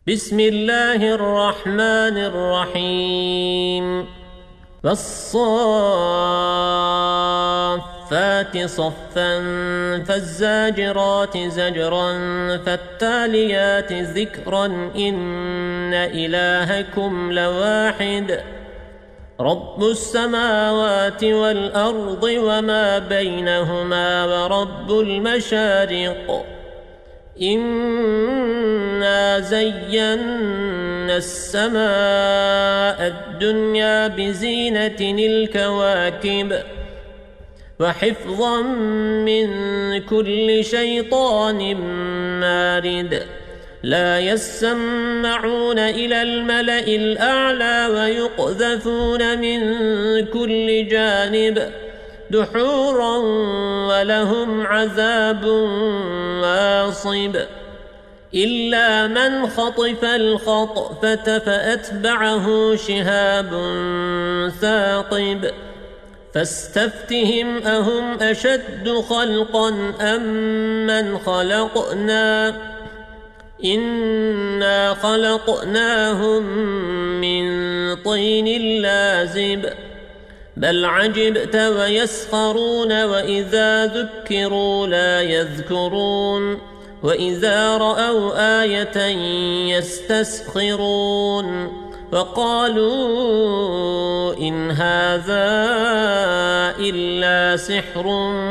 بسم الله الرحمن الرحيم والصافات صفا فالزاجرات زجرا فالتاليات ذكرا إن إلهكم لواحد رب السماوات والأرض وما بينهما ورب المشارق إنا زينا السماء الدنيا بزينة الكواكب وحفظا من كل شيطان مارد لا يسمعون إلى الملأ الأعلى ويقذفون من كل جانب دحورا ولهم عذاب واصب إلا من خطف الخطفة فأتبعه شهاب ثاقب فاستفتهم أهم أشد خلقا أم من خلقنا إنا خلقناهم من طين لازب بل عجبت ويسخرون وإذا ذكروا لا يذكرون وإذا رأوا آية يستسخرون وقالوا إن هذا إلا سحر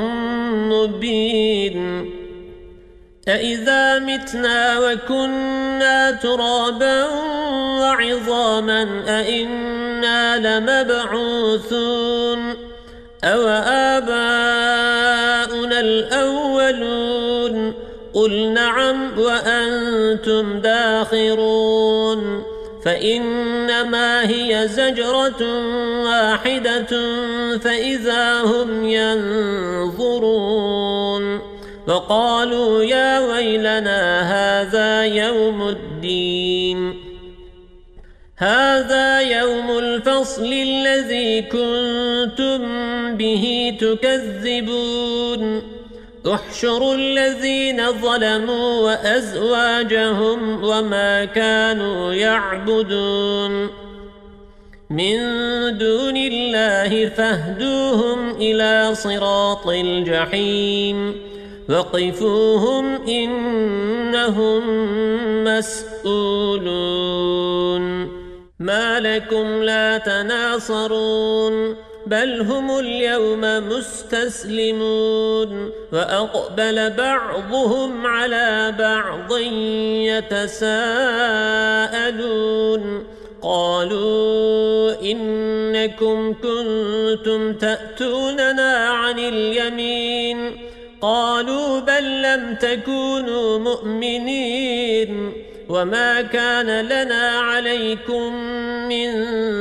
مبين أإذا متنا وكنا ترابا وعظاما أإنا لمبعوثون أو آباؤنا الأولون قل نعم وأنتم داخرون فإنما هي زجرة واحدة فإذا هم ينظرون وقالوا يا ويلنا هذا يوم الدين هذا يوم الفصل الذي كنتم به تكذبون احشروا الذين ظلموا وأزواجهم وما كانوا يعبدون من دون الله فاهدوهم إلى صراط الجحيم وقفوهم إنهم مسؤولون ما لكم لا تناصرون بل هم اليوم مستسلمون وأقبل بعضهم على بعض يتساءلون قالوا إنكم كنتم تأتوننا عن اليمين قالوا بل لم تكونوا مؤمنين وما كان لنا عليكم من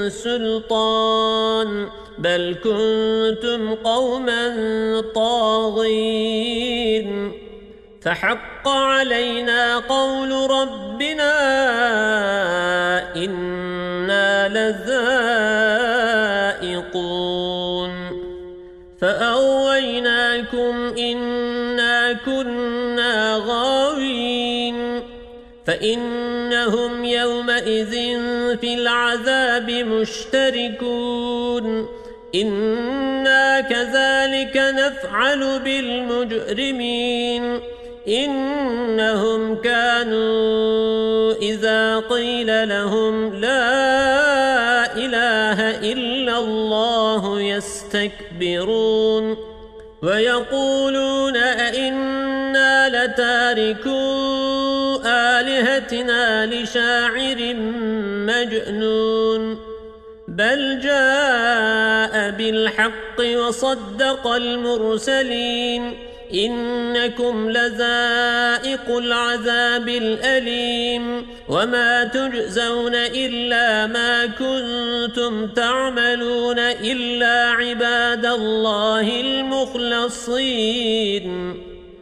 سلطان بل كنتم قوما طاغين فحق علينا قول ربنا إنا لذائقون فأغويناكم إنا كنا غاوين فإنهم يومئذ في العذاب مشتركون إنا كذلك نفعل بالمجرمين إنهم كانوا إذا قيل لهم لا إله إلا الله يستكبرون ويقولون أئنا لتاركو آلهتنا لشاعر مجنون بل جاء بالحق وصدق المرسلين إنكم لذائق العذاب الأليم وما تجزون إلا ما كنتم تعملون إلا عباد الله المخلصين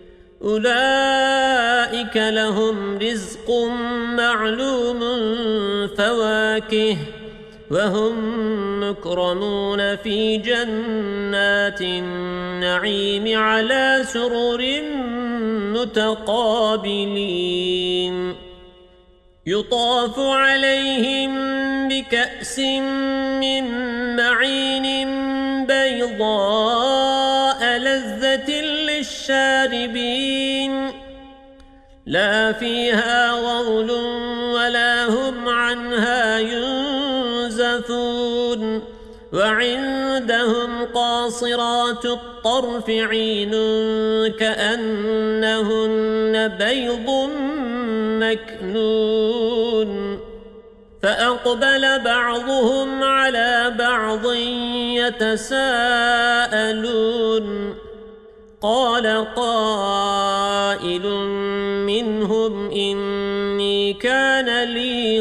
أولئك لهم رزق معلوم فواكه وهم مكرمون في جنات النعيم على سرر متقابلين يطاف عليهم بكأس من معين بيضاء لذة للشاربين لا فيها غول ولا هم عنها ينزفون وعندهم قاصرات الطرف عين كأنهن بيض مكنون فأقبل بعضهم على بعض يتساءلون قال قائل منهم إني كان لي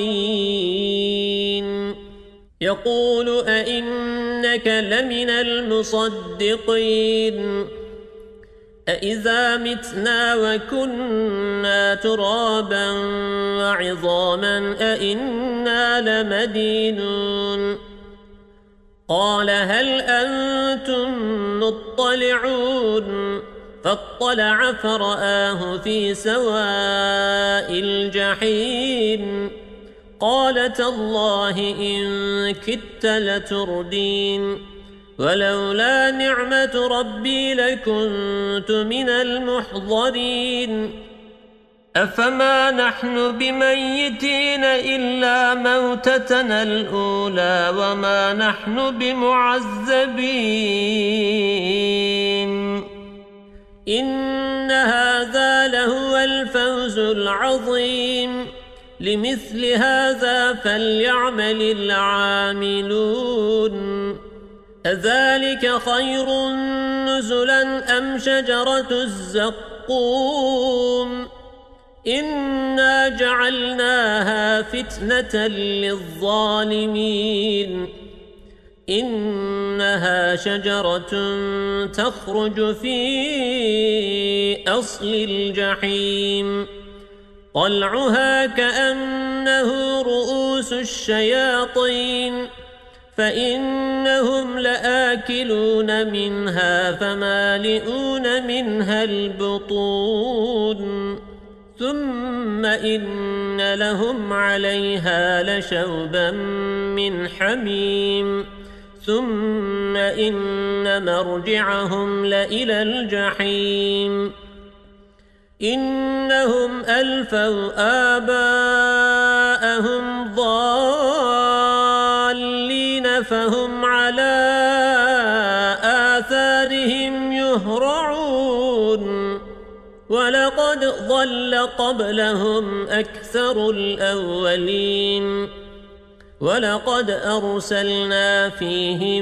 قرين يقول أئنك لمن المصدقين أإذا متنا وكنا ترابا وعظاما أئنا لمدينون قال هل أنتم مطلعون فاطلع فرآه في سواء الجحيم قال تالله إن كدت لتردين ولولا نعمة ربي لكنت من المحضرين أفما نحن بميتين إلا موتتنا الأولى وما نحن بمعذبين إن هذا لهو الفوز العظيم لمثل هذا فليعمل العاملون أذلك خير نزلا أم شجرة الزقوم إنا جعلناها فتنة للظالمين إنها شجرة تخرج في أصل الجحيم طلعها كأنه رؤوس الشياطين فإنهم لآكلون منها فمالئون منها البطون ثم إن لهم عليها لشوبا من حميم ثم إن مرجعهم لإلى الجحيم إنهم ألفوا آباءهم ضالين فهم على آثارهم يهرعون ولقد ضل قبلهم أكثر الأولين ولقد أرسلنا فيهم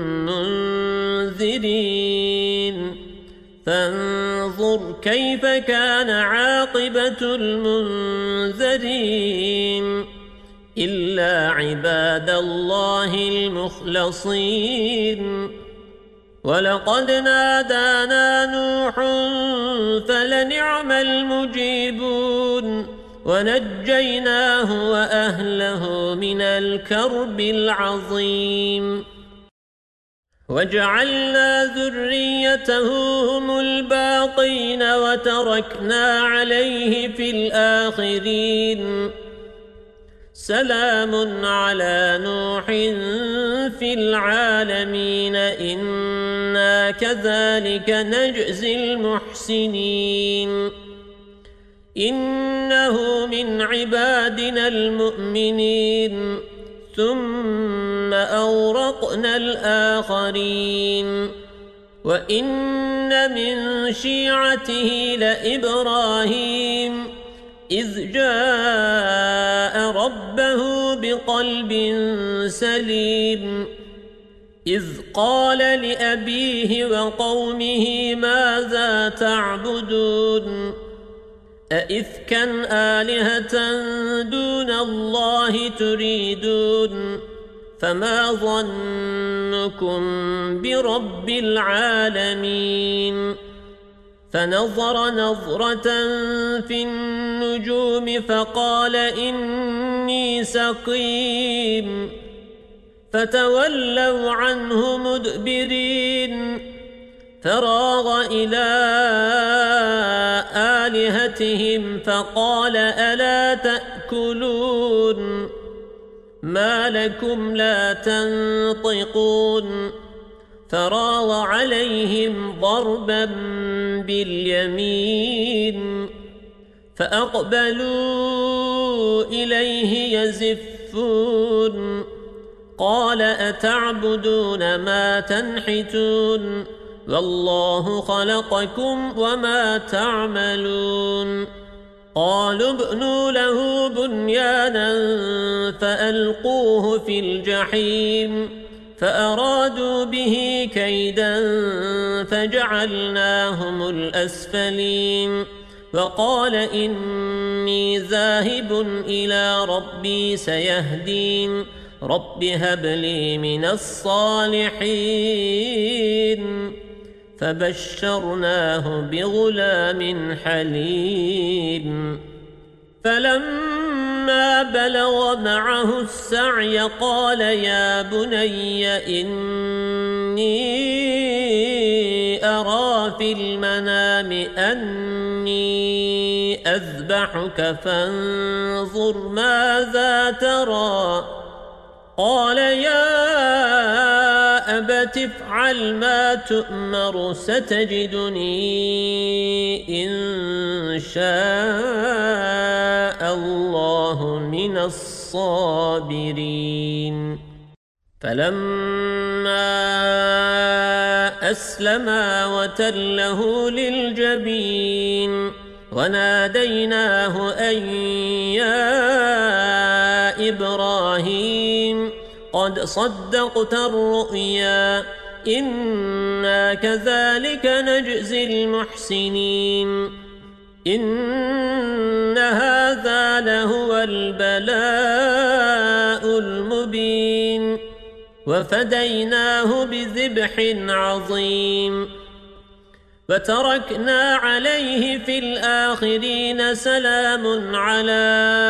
منذرين فانظر كيف كان عاقبة المنذرين إلا عباد الله المخلصين ولقد نادانا نوح فلنعم المجيبون ونجيناه وأهله من الكرب العظيم وجعلنا ذريته هم الباقين وتركنا عليه في الآخرين سلام على نوح في العالمين إنا كذلك نجزي المحسنين إنه من عبادنا المؤمنين ثم أورقنا الآخرين وإن من شيعته لإبراهيم إذ جاء ربه بقلب سليم إذ قال لأبيه وقومه ماذا تعبدون أئفكا آلهة دون الله تريدون فما ظنكم برب العالمين فنظر نظرة في النجوم فقال إني سقيم فتولوا عنه مدبرين فراغ إلى آلهتهم فقال ألا تأكلون ما لكم لا تنطقون فراغ عليهم ضربا باليمين فأقبلوا إليه يزفون قال أتعبدون ما تنحتون والله خلقكم وما تعملون قالوا ابنوا له بنيانا فألقوه في الجحيم فأرادوا به كيدا فجعلناهم الأسفلين وقال إني ذاهب إلى ربي سيهدين رب هب لي من الصالحين فبشرناه بغلام حليم فلما بلغ معه السعي قال يا بني إني أرى في المنام أني أذبحك فانظر ماذا ترى قال يا أبت افعل ما تؤمر ستجدني إن شاء الله من الصابرين فلما أسلما وتله للجبين وناديناه أن يا إبراهيم قد صدقت الرؤيا إنا كذلك نجزي المحسنين إن هذا لهو البلاء المبين وفديناه بذبح عظيم وتركنا عليه في الآخرين سلام على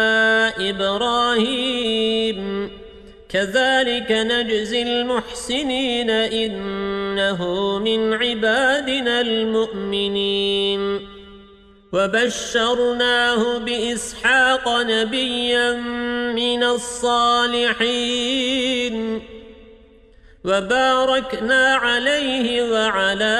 إبراهيم كذلك نجزي المحسنين إنه من عبادنا المؤمنين وبشرناه بإسحاق نبيا من الصالحين وباركنا عليه وعلى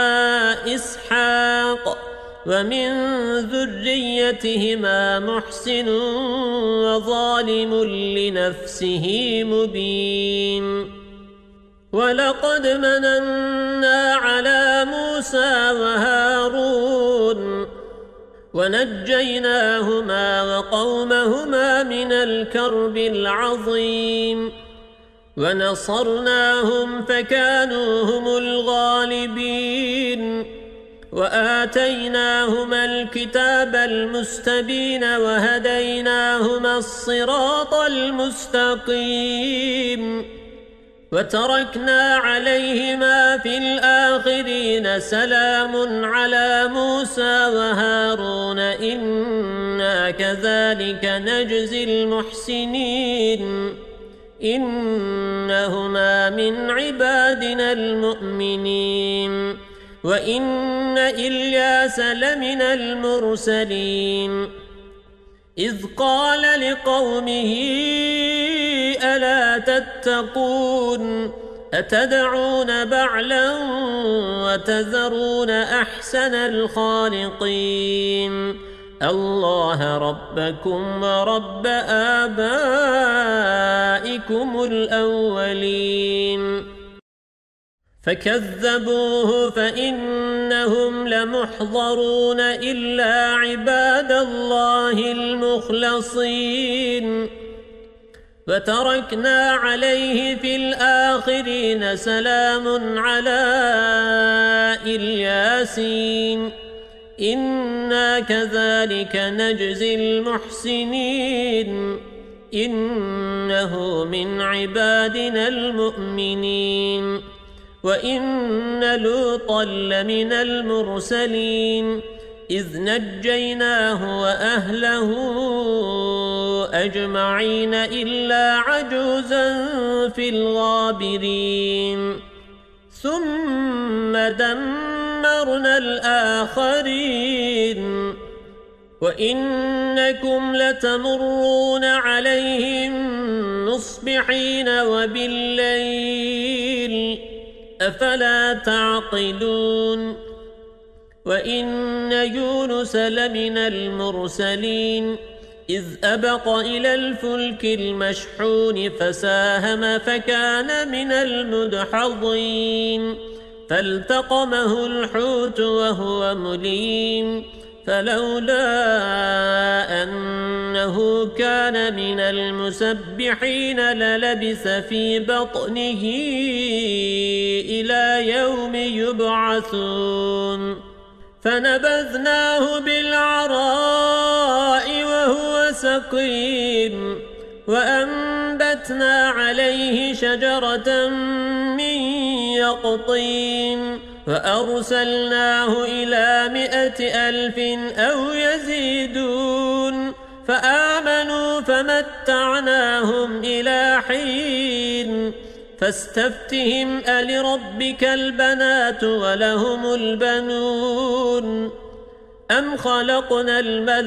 إسحاق ومن ذريتهما محسن وظالم لنفسه مبين ولقد مننا على موسى وهارون ونجيناهما وقومهما من الكرب العظيم ونصرناهم فكانوا هم الغالبين وآتيناهما الكتاب المستبين وهديناهما الصراط المستقيم وتركنا عليهما في الآخرين سلام على موسى وهارون إنا كذلك نجزي المحسنين إنهما من عبادنا المؤمنين وإن إلياس لمن المرسلين إذ قال لقومه ألا تتقون أتدعون بعلا وتذرون أحسن الخالقين الله ربكم ورب آبائكم الأولين فكذبوه فإنهم لمحضرون إلا عباد الله المخلصين وتركنا عليه في الآخرين سلام على الياسين إنا كذلك نجزي المحسنين إنه من عبادنا المؤمنين وإن لوطا لمن المرسلين إذ نجيناه وأهله أجمعين إلا عجوزا في الغابرين ثم دمرنا الآخرين وإنكم لتمرون عليهم مصبحين وبالليل أفلا تعقلون وإن يونس لمن المرسلين إذ أبق إلى الفلك المشحون فساهم فكان من المدحضين فالتقمه الحوت وهو مليم فلولا أنه كان من المسبحين للبث في بطنه إلى يوم يبعثون فنبذناه بالعراء وهو سقيم وأنبتنا عليه شجرة من يقطين وأرسلناه إلى 100,000 أو يزيدون فآمنوا فمتعناهم إلى حين فاستفتهم ألربك البنات ولهم البنون أم خلقنا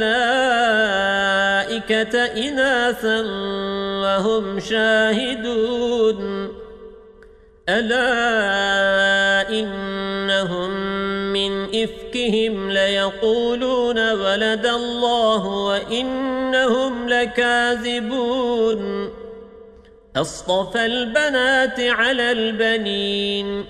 الملائكة إناثا وهم شاهدون ألا إنهم من إفكهم ليقولون ولد الله وإنهم لكاذبون أصطفى البنات على البنين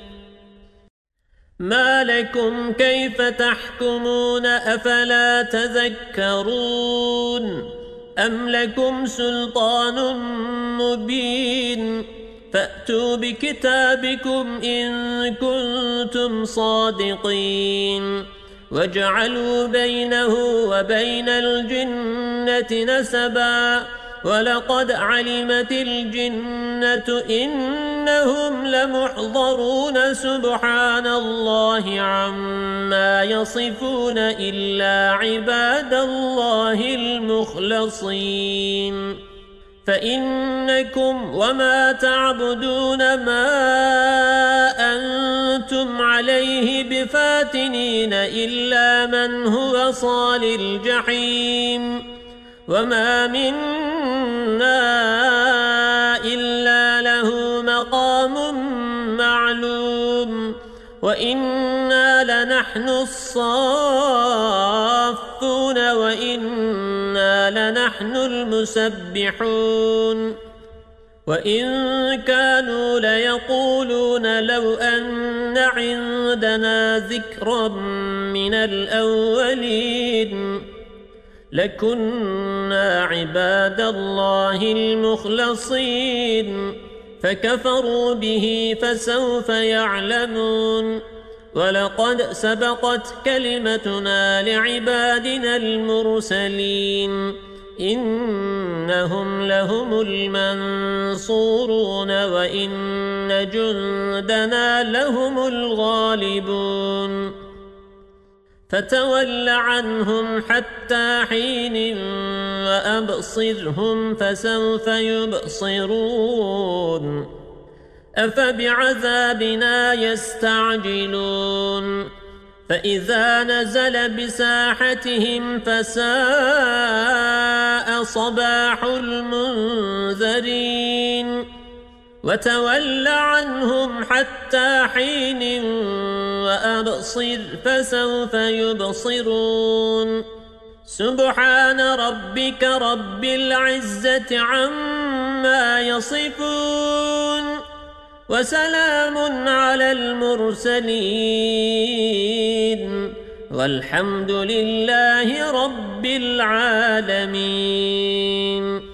ما لكم كيف تحكمون أفلا تذكرون أم لكم سلطان مبين فأتوا بكتابكم إن كنتم صادقين وجعلوا بينه وبين الجنة نسبا ولقد علمت الجنة إنهم لمحضرون سبحان الله عما يصفون إلا عباد الله المخلصين فإنكم وما تعبدون ما أنتم عليه بفاتنين إلا من هو صال الجحيم وما منا إلا له مقام معلوم وإنا لنحن الصافون وإنا لنحن المسبحون وإن كانوا ليقولون لو أن عندنا ذكرا من الأولين لكنا عباد الله المخلصين فكفروا به فسوف يعلمون ولقد سبقت كلمتنا لعبادنا المرسلين إنهم لهم المنصورون وإن جندنا لهم الغالبون فتول عنهم حتى حين وأبصرهم فسوف يبصرون أفبعذابنا يستعجلون فإذا نزل بساحتهم فساء صباح المنذرين وتول عنهم حتى حين وأبصر فسوف يبصرون سبحان ربك رب العزة عما يصفون وسلام على المرسلين والحمد لله رب العالمين.